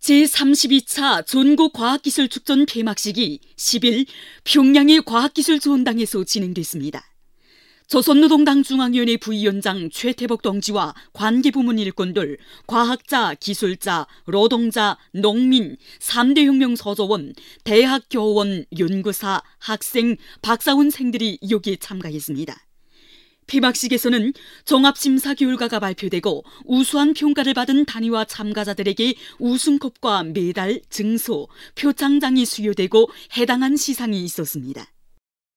제32차 전국과학기술축전 폐막식이 10일 평양의 과학기술조원당에서 진행됐습니다. 조선노동당 중앙위원회 부위원장 최태복 동지와 관계부문 일꾼들, 과학자, 기술자, 노동자, 농민, 3대 혁명 서조원, 대학 교원, 연구사, 학생, 박사원생들이 여기에 참가했습니다. 폐막식에서는 종합심사 결과가 발표되고 우수한 평가를 받은 단위와 참가자들에게 우승컵과 메달, 증서, 표창장이 수여되고 해당한 시상이 있었습니다.